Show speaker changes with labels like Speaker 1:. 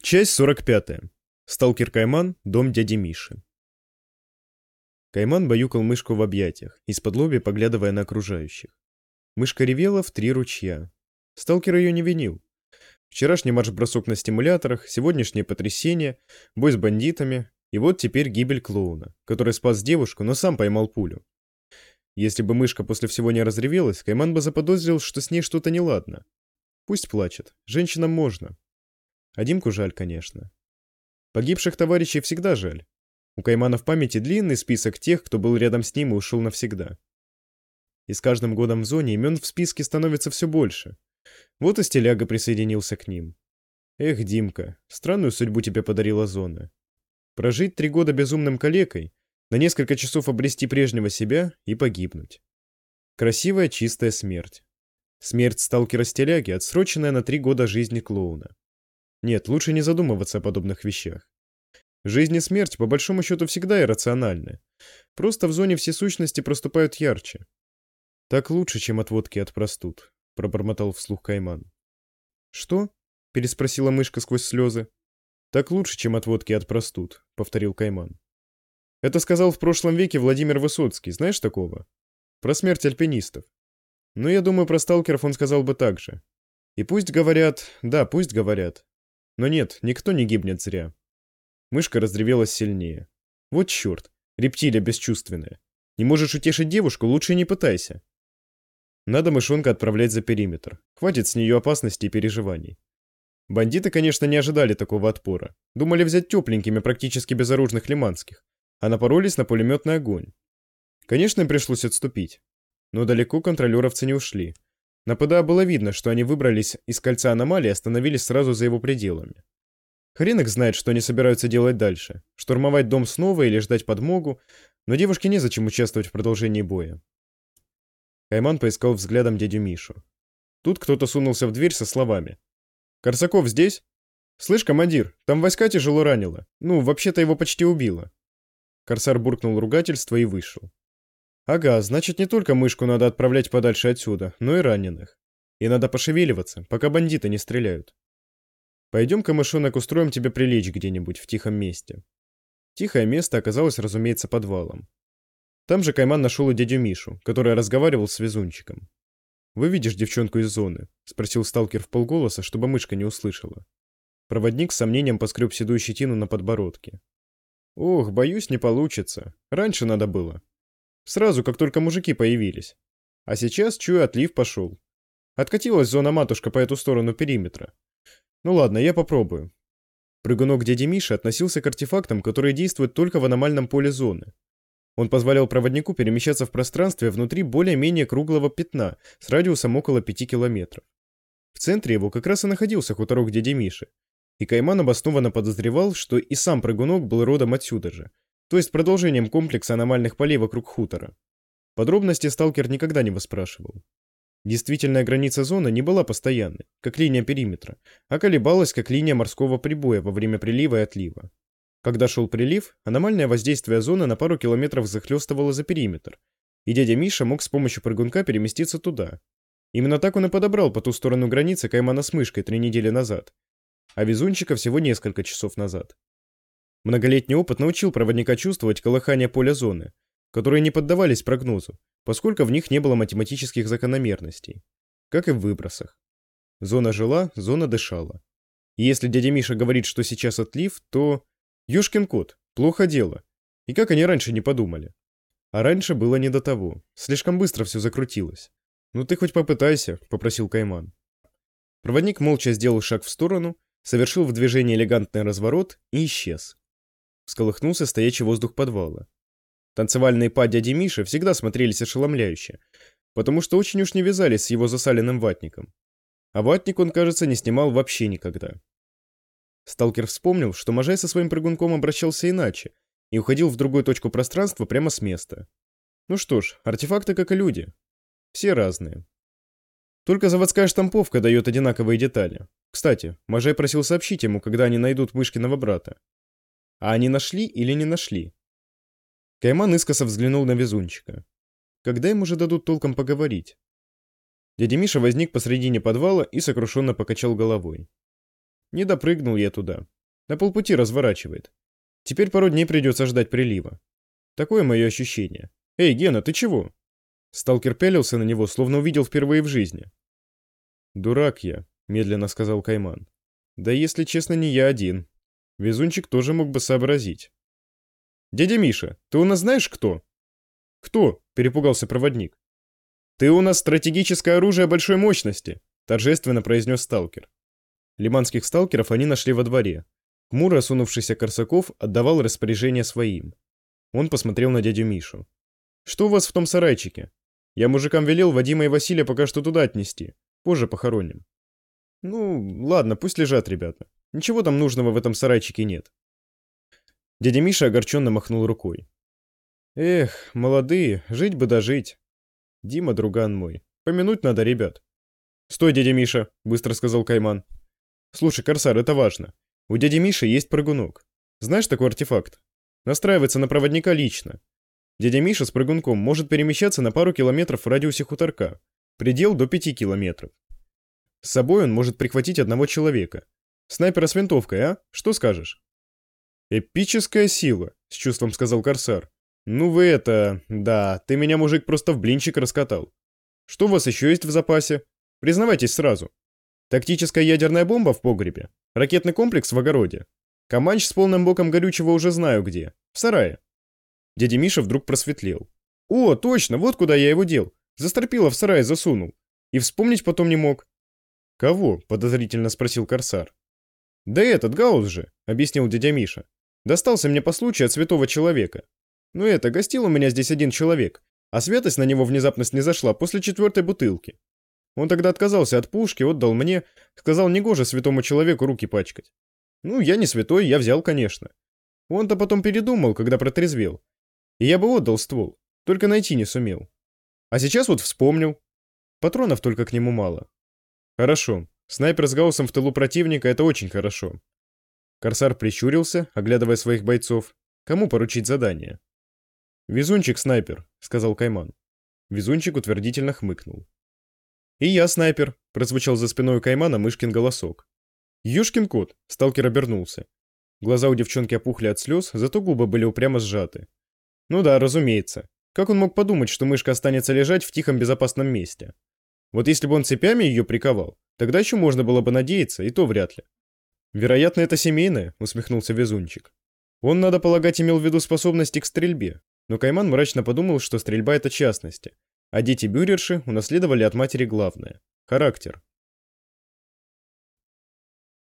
Speaker 1: Часть 45. Сталкер Кайман, дом дяди Миши. Кайман баюкал мышку в объятиях, из-под поглядывая на окружающих. Мышка ревела в 3 ручья. Сталкер ее не винил. Вчерашний марш-бросок на стимуляторах, сегодняшнее потрясение, бой с бандитами, и вот теперь гибель клоуна, который спас девушку, но сам поймал пулю. Если бы мышка после всего не разревелась, Кайман бы заподозрил, что с ней что-то неладно. Пусть плачет, женщинам можно. А Димку жаль, конечно. Погибших товарищей всегда жаль. У Каймана в памяти длинный список тех, кто был рядом с ним и ушел навсегда. И с каждым годом в зоне имен в списке становится все больше. Вот и Стиляга присоединился к ним. Эх, Димка, странную судьбу тебе подарила зона. Прожить 3 года безумным калекой, на несколько часов обрести прежнего себя и погибнуть. Красивая чистая смерть. Смерть сталкера Стиляги, отсроченная на 3 года жизни клоуна. Нет, лучше не задумываться о подобных вещах. Жизнь и смерть, по большому счету, всегда иррациональны. Просто в зоне все сущности проступают ярче. Так лучше, чем от водки от простуд, пробормотал вслух Кайман. Что? Переспросила мышка сквозь слезы. Так лучше, чем от водки от простуд, повторил Кайман. Это сказал в прошлом веке Владимир Высоцкий, знаешь такого? Про смерть альпинистов. Но я думаю, про сталкеров он сказал бы так же. И пусть говорят, да, пусть говорят. Но нет, никто не гибнет зря. Мышка разревелась сильнее. Вот черт, рептилия бесчувственная. Не можешь утешить девушку, лучше не пытайся. Надо мышонка отправлять за периметр. Хватит с нее опасности и переживаний. Бандиты, конечно, не ожидали такого отпора. Думали взять тепленькими, практически безоружных лиманских. А напоролись на пулеметный огонь. Конечно, им пришлось отступить. Но далеко контролеровцы не ушли. На ПДА было видно, что они выбрались из кольца аномалии и остановились сразу за его пределами. Хрен их знает, что они собираются делать дальше. Штурмовать дом снова или ждать подмогу, но девушке незачем участвовать в продолжении боя. Кайман поискал взглядом дядю Мишу. Тут кто-то сунулся в дверь со словами. «Корсаков здесь? Слышь, командир, там войска тяжело ранило. Ну, вообще-то его почти убило». Корсар буркнул ругательство и вышел. Ага, значит, не только мышку надо отправлять подальше отсюда, но и раненых. И надо пошевеливаться, пока бандиты не стреляют. Пойдем-ка, мышонок, устроим тебе прилечь где-нибудь в тихом месте. Тихое место оказалось, разумеется, подвалом. Там же Кайман нашел и дядю Мишу, который разговаривал с везунчиком. «Выведешь девчонку из зоны?» — спросил сталкер вполголоса, чтобы мышка не услышала. Проводник с сомнением поскреб седую щетину на подбородке. «Ох, боюсь, не получится. Раньше надо было. Сразу, как только мужики появились. А сейчас, чую, отлив пошел. Откатилась зона-матушка по эту сторону периметра. Ну ладно, я попробую». Прыгунок дяди Миши относился к артефактам, которые действуют только в аномальном поле зоны. Он позволял проводнику перемещаться в пространстве внутри более-менее круглого пятна с радиусом около 5 километров. В центре его как раз и находился хуторок дяди Миши, и Кайман обоснованно подозревал, что и сам прыгунок был родом отсюда же, то есть продолжением комплекса аномальных полей вокруг хутора. Подробности сталкер никогда не выспрашивал. Действительная граница зоны не была постоянной, как линия периметра, а колебалась, как линия морского прибоя во время прилива и отлива. Когда шел прилив, аномальное воздействие зоны на пару километров захлестывало за периметр, и дядя Миша мог с помощью прыгунка переместиться туда. Именно так он и подобрал по ту сторону границы Каймана с мышкой 3 недели назад, а везунчика всего несколько часов назад. Многолетний опыт научил проводника чувствовать колыхание поля зоны, которые не поддавались прогнозу, поскольку в них не было математических закономерностей, как и в выбросах. Зона жила, зона дышала. И если дядя Миша говорит, что сейчас отлив, то... Ёшкин кот, плохо дело. И как они раньше не подумали? А раньше было не до того. Слишком быстро все закрутилось. «Ну ты хоть попытайся», — попросил Кайман. Проводник молча сделал шаг в сторону, совершил в движении элегантный разворот и исчез. Всколыхнулся стоячий воздух подвала. Танцевальные па дяди Миши всегда смотрелись ошеломляюще, потому что очень уж не вязались с его засаленным ватником. А ватник он, кажется, не снимал вообще никогда. Сталкер вспомнил, что Можай со своим прыгунком обращался иначе и уходил в другую точку пространства прямо с места. Ну что ж, артефакты как и люди. Все разные. Только заводская штамповка дает одинаковые детали. Кстати, Можай просил сообщить ему, когда они найдут мышкиного брата. А они нашли или не нашли? Кайман искоса взглянул на везунчика. Когда им уже дадут толком поговорить? Дядя Миша возник посредине подвала и сокрушенно покачал головой. Не допрыгнул я туда. На полпути разворачивает. Теперь пару дней придется ждать прилива. Такое мое ощущение. Эй, Гена, ты чего? Сталкер пялился на него, словно увидел впервые в жизни. «Дурак я», — медленно сказал Кайман. «Да если честно, не я один. Везунчик тоже мог бы сообразить». «Дядя Миша, ты у нас знаешь кто?» «Кто?» — перепугался проводник. «Ты у нас стратегическое оружие большой мощности», — торжественно произнес сталкер. Лиманских сталкеров они нашли во дворе. Хмуро осунувшийся Корсаков отдавал распоряжение своим. Он посмотрел на дядю Мишу. «Что у вас в том сарайчике? Я мужикам велел Вадима и Василия пока что туда отнести. Позже похороним». «Ну, ладно, пусть лежат ребята. Ничего там нужного в этом сарайчике нет». Дядя Миша огорченно махнул рукой. «Эх, молодые, жить бы дожить. Дима, друган мой, помянуть надо ребят». «Стой, дядя Миша», — быстро сказал Кайман. «Слушай, Корсар, это важно. У дяди Миши есть прыгунок. Знаешь такой артефакт? Настраивается на проводника лично. Дядя Миша с прыгунком может перемещаться на пару километров в радиусе хуторка. Предел до 5 километров. С собой он может прихватить одного человека. Снайпера с винтовкой, а? Что скажешь?» «Эпическая сила», — с чувством сказал Корсар. «Ну вы это... Да, ты меня, мужик, просто в блинчик раскатал. Что у вас еще есть в запасе? Признавайтесь сразу. Тактическая ядерная бомба в погребе, ракетный комплекс в огороде. Каманч с полным боком горючего уже знаю где. В сарае». Дядя Миша вдруг просветлел. «О, точно, вот куда я его дел. Застропила в сарае засунул. И вспомнить потом не мог». «Кого?» — подозрительно спросил Корсар. «Да этот, Гаусс же», — объяснил дядя Миша. «Достался мне по случаю от святого человека. Ну это, гостил у меня здесь один человек, а святость на него внезапно снизошла после 4-й бутылки. Он тогда отказался от пушки, отдал мне, сказал, негоже святому человеку руки пачкать. Ну, я не святой, я взял, конечно. Он-то потом передумал, когда протрезвел. И я бы отдал ствол, только найти не сумел. А сейчас вот вспомнил. Патронов только к нему мало». «Хорошо. Снайпер с Гауссом в тылу противника — это очень хорошо». Корсар прищурился, оглядывая своих бойцов. Кому поручить задание? «Везунчик снайпер», — сказал Кайман. Везунчик утвердительно хмыкнул. «И я снайпер», — прозвучал за спиной у Каймана мышкин голосок. «Ёшкин кот», — сталкер обернулся. Глаза у девчонки опухли от слез, зато губы были упрямо сжаты. Ну да, разумеется. Как он мог подумать, что мышка останется лежать в тихом безопасном месте? Вот если бы он цепями ее приковал, тогда еще можно было бы надеяться, и то вряд ли. «Вероятно, это семейное», — усмехнулся Везунчик. Он, надо полагать, имел в виду способности к стрельбе, но Кайман мрачно подумал, что стрельба — это частности, а дети бюрерши унаследовали от матери главное — характер.